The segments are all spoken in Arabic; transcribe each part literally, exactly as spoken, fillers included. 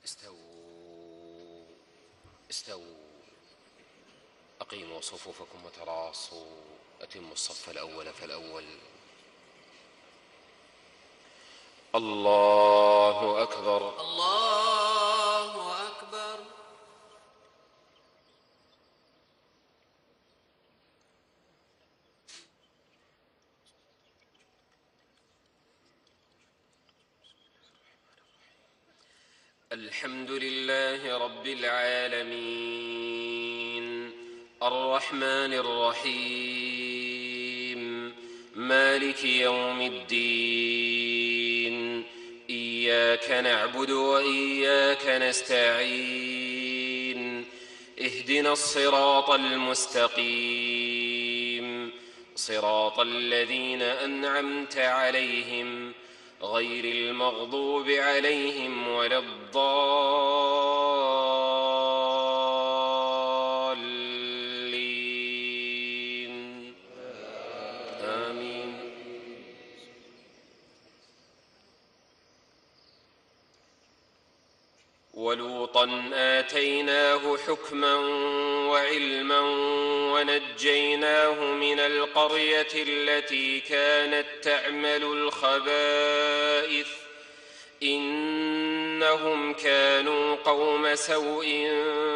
استووا استووا أقيموا صفوفكم وتراصوا، أتموا الصف الأول فالأول. الله أكبر الله أكبر. الحمد لله رب العالمين، الرحمن الرحيم، مالك يوم الدين، إياك نعبد وإياك نستعين، اهدنا الصراط المستقيم، صراط الذين أنعمت عليهم غير المغضوب عليهم ولا الضالين، آمين. ولوطا آتيناه حكما وعلما ونجيناه من القرية التي كانت تعمل الخبائث إنهم كانوا قوم سوء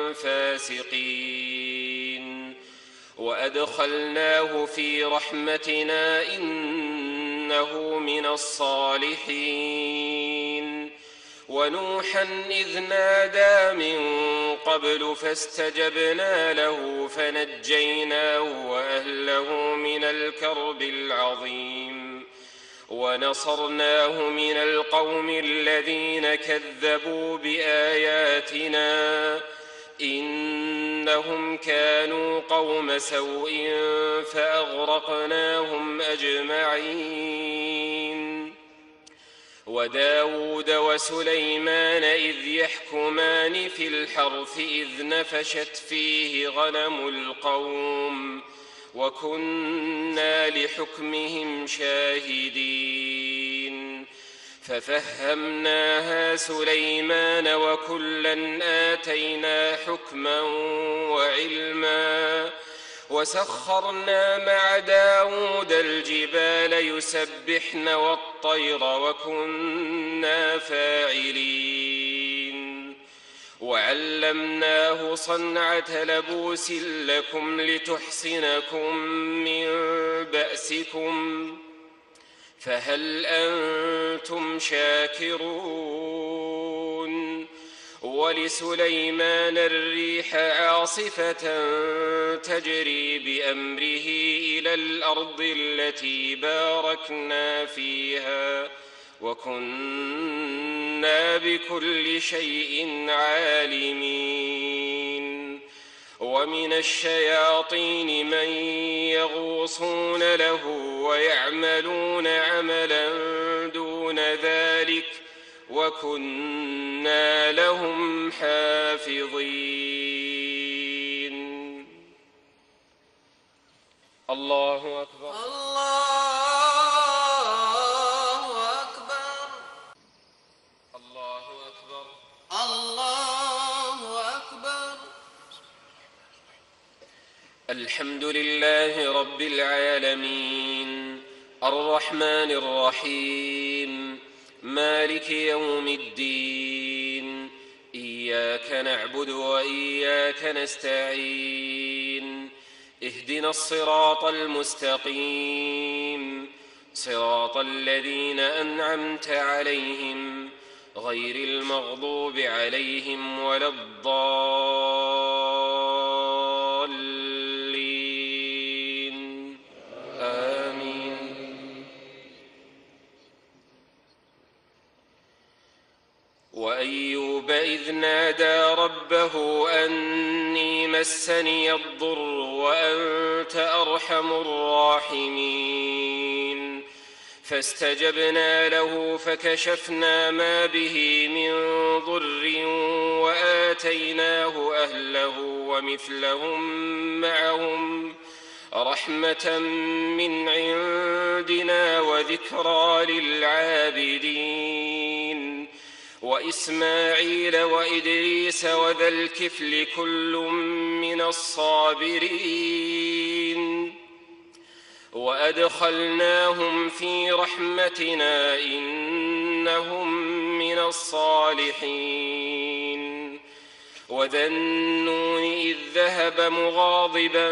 فاسقين، وأدخلناه في رحمتنا إنه من الصالحين. ونوحا إذ نادى من قبل فاستجبنا له فنجيناه وأهله من الكرب العظيم، ونصرناه من القوم الذين كذبوا بآياتنا إنهم كانوا قوم سوء فأغرقناهم أجمعين. وداود وسليمان إذ يحكمان في الحرث إذ نفشت فيه غنم القوم وكنا لحكمهم شاهدين، ففهمناها سليمان وكلا آتينا حكما وعلما، وسخرنا مع داود الجبال يسبحن والطير وكنا فاعلين، وعلمناه صنعة لبوس لكم لتحصنكم من بأسكم، فهل أنتم شاكرون؟ ولسليمان الريح عاصفة تجري بأمره إلى الأرض التي باركنا فيها وكنا بكل شيء عالمين. ومن الشياطين من يغوصون له ويعملون عملا دون ذلك وكنا لهم حافظين. الله أكبر الله أكبر الله أكبر الله أكبر. الحمد لله رب العالمين، الرحمن الرحيم، مالك يوم الدين، إياك نعبد وإياك نستعين، اهدنا الصراط المستقيم، صراط الذين أنعمت عليهم غير المغضوب عليهم ولا الضالين، آمين. وأيوب إذ نادى ربه أني مسني الضر وأنت أرحم الراحمين، فاستجبنا له فكشفنا ما به من ضر وآتيناه أهله ومثلهم معهم رحمة من عندنا وذكرى للعابدين. وإسماعيل وإدريس وذا الكفل كل من الصابرين وأدخلناهم في رحمتنا إنهم من الصالحين وذا النون إذ ذهب مغاضبا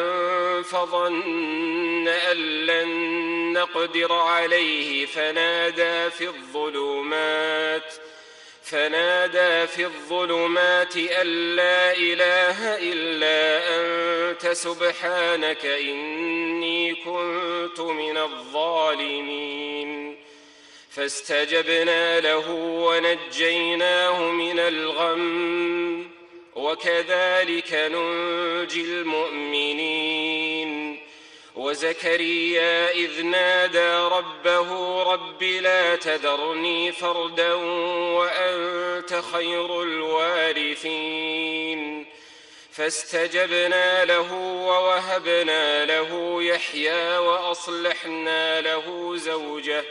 فظن أن لن نقدر عليه فنادى في الظلمات فنادى في الظلمات أن لا إله إلا أنت سبحانك إني كنت من الظالمين فاستجبنا له ونجيناه من الغم وكذلك ننجي المؤمنين وزكريا إذ نادى ربه رب لا تذرني فردا وأنت خير الوارثين فاستجبنا له ووهبنا له يحيى وأصلحنا له زوجه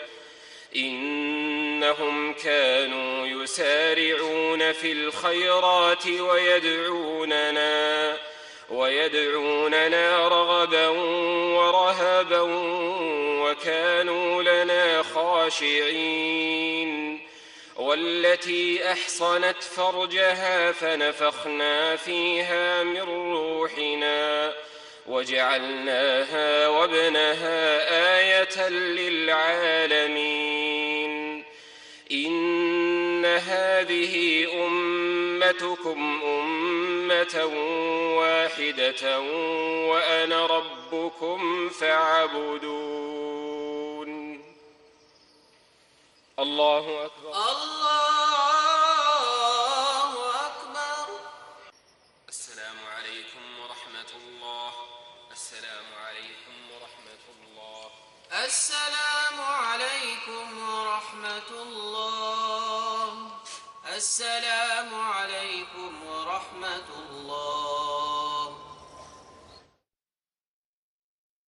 إنهم كانوا يسارعون في الخيرات ويدعوننا ويدعوننا رغبا ورهبا وكانوا لنا خاشعين والتي أحصنت فرجها فنفخنا فيها من روحنا وجعلناها وابنها آية للعالمين إن هذه أمتكم أمة واحدة وأنا ربكم فاعبدون. الله أكبر. الله أكبر. السلام عليكم ورحمة الله. السلام عليكم ورحمة الله. السلام عليكم ورحمة الله. السلام عليكم